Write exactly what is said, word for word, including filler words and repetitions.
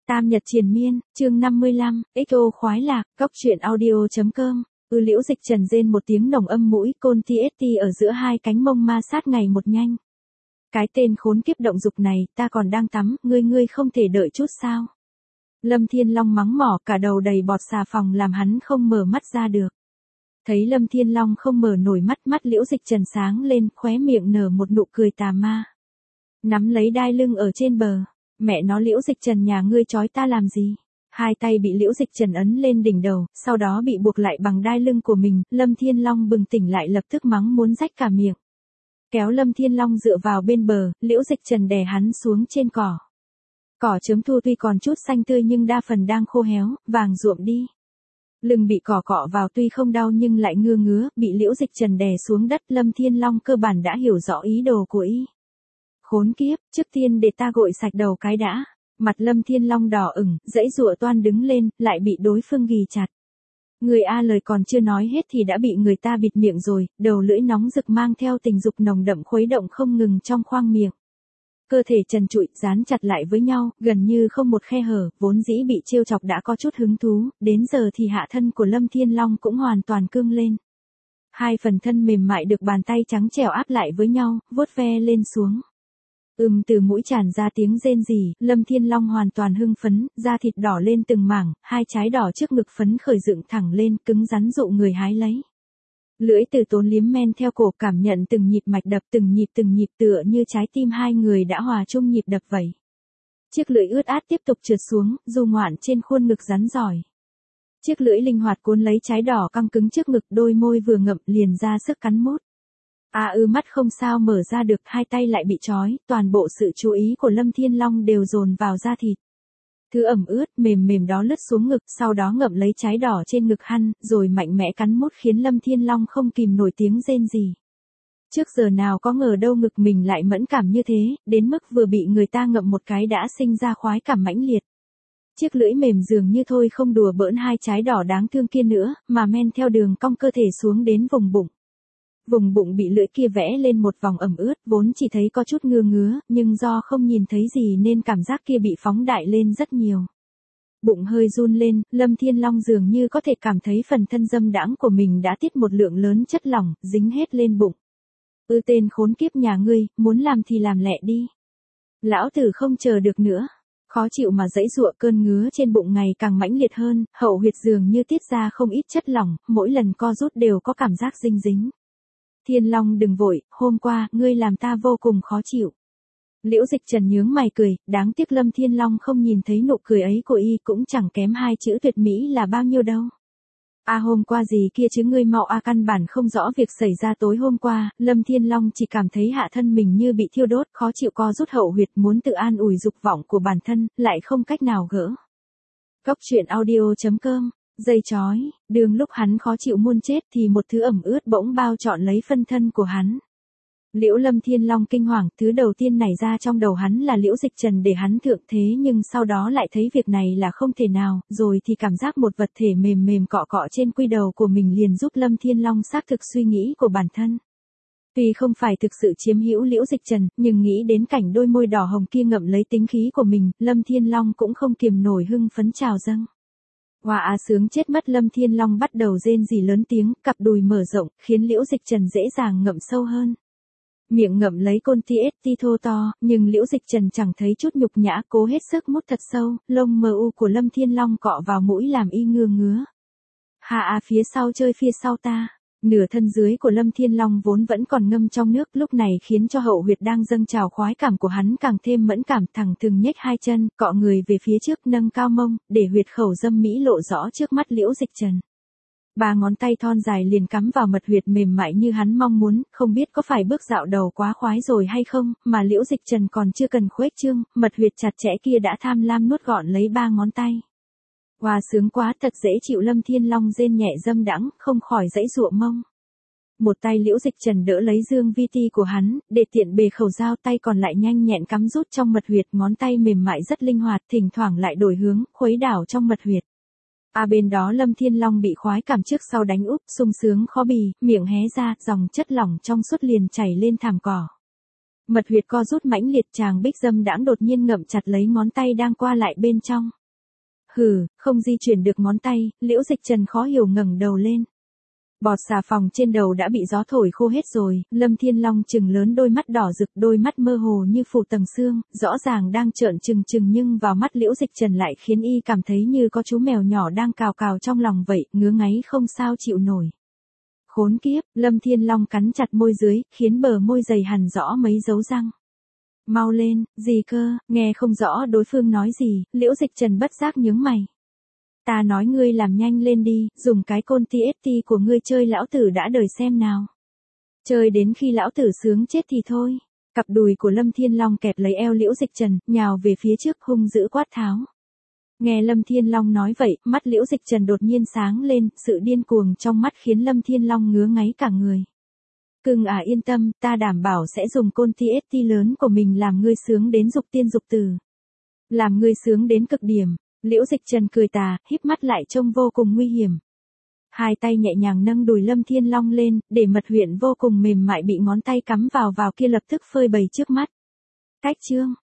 Tam Nhật Triền Miên, chương năm mươi lăm, ích ô khoái lạc, góc truyện audio.com. Ư Liễu Dịch Trần rên một tiếng nồng âm mũi, côn ti ết ti ở giữa hai cánh mông ma sát ngày một nhanh. Cái tên khốn kiếp động dục này, ta còn đang tắm, ngươi ngươi không thể đợi chút sao? Lâm Thiên Long mắng mỏ, cả đầu đầy bọt xà phòng làm hắn không mở mắt ra được. Thấy Lâm Thiên Long không mở nổi mắt, mắt Liễu Dịch Trần sáng lên, khóe miệng nở một nụ cười tà ma. Nắm lấy đai lưng ở trên bờ, mẹ nó Liễu Dịch Trần nhà ngươi trói ta làm gì? Hai tay bị Liễu Dịch Trần ấn lên đỉnh đầu, sau đó bị buộc lại bằng đai lưng của mình, Lâm Thiên Long bừng tỉnh lại lập tức mắng muốn rách cả miệng. Kéo Lâm Thiên Long dựa vào bên bờ, Liễu Dịch Trần đè hắn xuống trên cỏ. Cỏ chớm thu tuy còn chút xanh tươi nhưng đa phần đang khô héo, vàng ruộm đi. Lưng bị cỏ cọ vào tuy không đau nhưng lại ngứa ngứa, bị Liễu Dịch Trần đè xuống đất, Lâm Thiên Long cơ bản đã hiểu rõ ý đồ của y. Khốn kiếp, trước tiên để ta gội sạch đầu cái đã. Mặt Lâm Thiên Long đỏ ửng, dãy dụa toan đứng lên, lại bị đối phương ghì chặt. Người A lời còn chưa nói hết thì đã bị người ta bịt miệng rồi, đầu lưỡi nóng rực mang theo tình dục nồng đậm khuấy động không ngừng trong khoang miệng. Cơ thể trần trụi, dán chặt lại với nhau, gần như không một khe hở, vốn dĩ bị trêu chọc đã có chút hứng thú, đến giờ thì hạ thân của Lâm Thiên Long cũng hoàn toàn cương lên. Hai phần thân mềm mại được bàn tay trắng trẻo áp lại với nhau, vuốt ve lên xuống. Ừm từ mũi tràn ra tiếng rên rỉ, Lâm Thiên Long hoàn toàn hưng phấn, da thịt đỏ lên từng mảng, hai trái đỏ trước ngực phấn khởi dựng thẳng lên, cứng rắn dụ người hái lấy. Lưỡi từ tốn liếm men theo cổ, cảm nhận từng nhịp mạch đập, từng nhịp từng nhịp tựa như trái tim hai người đã hòa chung nhịp đập vậy. Chiếc lưỡi ướt át tiếp tục trượt xuống, du ngoạn trên khuôn ngực rắn giỏi. Chiếc lưỡi linh hoạt cuốn lấy trái đỏ căng cứng trước ngực, đôi môi vừa ngậm liền ra sức cắn mút. À ư mắt không sao mở ra được, hai tay lại bị trói, toàn bộ sự chú ý của Lâm Thiên Long đều dồn vào da thịt. Thứ ẩm ướt, mềm mềm đó lướt xuống ngực, sau đó ngậm lấy trái đỏ trên ngực hắn, rồi mạnh mẽ cắn mút khiến Lâm Thiên Long không kìm nổi tiếng rên gì. Trước giờ nào có ngờ đâu ngực mình lại mẫn cảm như thế, đến mức vừa bị người ta ngậm một cái đã sinh ra khoái cảm mãnh liệt. Chiếc lưỡi mềm dường như thôi không đùa bỡn hai trái đỏ đáng thương kia nữa, mà men theo đường cong cơ thể xuống đến vùng bụng. Vùng bụng bị lưỡi kia vẽ lên một vòng ẩm ướt, vốn chỉ thấy có chút ngứa ngứa, nhưng do không nhìn thấy gì nên cảm giác kia bị phóng đại lên rất nhiều. Bụng hơi run lên, Lâm Thiên Long dường như có thể cảm thấy phần thân dâm đãng của mình đã tiết một lượng lớn chất lỏng, dính hết lên bụng. Ư tên khốn kiếp nhà ngươi, muốn làm thì làm lẹ đi. Lão tử không chờ được nữa. Khó chịu mà dãy giụa, cơn ngứa trên bụng ngày càng mãnh liệt hơn, hậu huyệt dường như tiết ra không ít chất lỏng, mỗi lần co rút đều có cảm giác dinh dính. Thiên Long đừng vội, hôm qua, ngươi làm ta vô cùng khó chịu. Liễu Dịch Trần nhướng mày cười, đáng tiếc Lâm Thiên Long không nhìn thấy nụ cười ấy của y cũng chẳng kém hai chữ tuyệt mỹ là bao nhiêu đâu. À hôm qua gì kia chứ ngươi mau à căn bản không rõ việc xảy ra tối hôm qua, Lâm Thiên Long chỉ cảm thấy hạ thân mình như bị thiêu đốt, khó chịu co rút hậu huyệt muốn tự an ủi dục vọng của bản thân, lại không cách nào gỡ. Góc truyện audio.com. Dây chói, đường lúc hắn khó chịu muôn chết thì một thứ ẩm ướt bỗng bao trọn lấy phân thân của hắn. Liễu Lâm Thiên Long kinh hoàng, thứ đầu tiên nảy ra trong đầu hắn là Liễu Dịch Trần để hắn thượng thế, nhưng sau đó lại thấy việc này là không thể nào, rồi thì cảm giác một vật thể mềm mềm cọ cọ trên quy đầu của mình liền giúp Lâm Thiên Long xác thực suy nghĩ của bản thân. Tuy không phải thực sự chiếm hữu Liễu Dịch Trần, nhưng nghĩ đến cảnh đôi môi đỏ hồng kia ngậm lấy tính khí của mình, Lâm Thiên Long cũng không kiềm nổi hưng phấn trào dâng. Hoa á sướng chết mất, Lâm Thiên Long bắt đầu rên rỉ lớn tiếng, cặp đùi mở rộng, khiến Liễu Dịch Trần dễ dàng ngậm sâu hơn. Miệng ngậm lấy côn ti ết ti thô to, nhưng Liễu Dịch Trần chẳng thấy chút nhục nhã, cố hết sức mút thật sâu, lông mờ u của Lâm Thiên Long cọ vào mũi làm y ngứa ngứa. Hà à phía sau chơi phía sau ta. Nửa thân dưới của Lâm Thiên Long vốn vẫn còn ngâm trong nước, lúc này khiến cho hậu huyệt đang dâng trào khoái cảm của hắn càng thêm mẫn cảm, thẳng thừng nhếch hai chân, cọ người về phía trước, nâng cao mông, để huyệt khẩu dâm mỹ lộ rõ trước mắt Liễu Dịch Trần. Ba ngón tay thon dài liền cắm vào mật huyệt mềm mại như hắn mong muốn, không biết có phải bước dạo đầu quá khoái rồi hay không, mà Liễu Dịch Trần còn chưa cần khuếch trương, mật huyệt chặt chẽ kia đã tham lam nuốt gọn lấy ba ngón tay. Hoa sướng quá, thật dễ chịu, Lâm Thiên Long rên nhẹ dâm đãng, không khỏi dãy giụa mông. Một tay Liễu Dịch Trần đỡ lấy dương vi ti của hắn, để tiện bề khẩu dao, tay còn lại nhanh nhẹn cắm rút trong mật huyệt, ngón tay mềm mại rất linh hoạt, thỉnh thoảng lại đổi hướng, khuấy đảo trong mật huyệt. À bên đó Lâm Thiên Long bị khoái cảm trước sau đánh úp, sung sướng khó bì, miệng hé ra, dòng chất lỏng trong suốt liền chảy lên thảm cỏ. Mật huyệt co rút mãnh liệt, chàng bích dâm đãng đột nhiên ngậm chặt lấy ngón tay đang qua lại bên trong. Hừ, không di chuyển được ngón tay, Liễu Dịch Trần khó hiểu ngẩng đầu lên. Bọt xà phòng trên đầu đã bị gió thổi khô hết rồi, Lâm Thiên Long trừng lớn đôi mắt đỏ rực, đôi mắt mơ hồ như phủ tầng xương, rõ ràng đang trợn trừng trừng nhưng vào mắt Liễu Dịch Trần lại khiến y cảm thấy như có chú mèo nhỏ đang cào cào trong lòng vậy, ngứa ngáy không sao chịu nổi. Khốn kiếp, Lâm Thiên Long cắn chặt môi dưới, khiến bờ môi dày hằn rõ mấy dấu răng. Mau lên, gì cơ, nghe không rõ đối phương nói gì, Liễu Dịch Trần bất giác nhướng mày. Ta nói ngươi làm nhanh lên đi, dùng cái côn tê ét tê của ngươi chơi lão tử đã đời xem nào. Chơi đến khi lão tử sướng chết thì thôi. Cặp đùi của Lâm Thiên Long kẹp lấy eo Liễu Dịch Trần, nhào về phía trước hung dữ quát tháo. Nghe Lâm Thiên Long nói vậy, mắt Liễu Dịch Trần đột nhiên sáng lên, sự điên cuồng trong mắt khiến Lâm Thiên Long ngứa ngáy cả người. Cưng à yên tâm, ta đảm bảo sẽ dùng côn tê ét tê lớn của mình làm ngươi sướng đến dục tiên dục tử. Làm ngươi sướng đến cực điểm. Liễu Dịch Trần cười tà, híp mắt lại trông vô cùng nguy hiểm. Hai tay nhẹ nhàng nâng đùi Lâm Thiên Long lên, để mật huyệt vô cùng mềm mại bị ngón tay cắm vào vào kia lập tức phơi bày trước mắt. Cách chương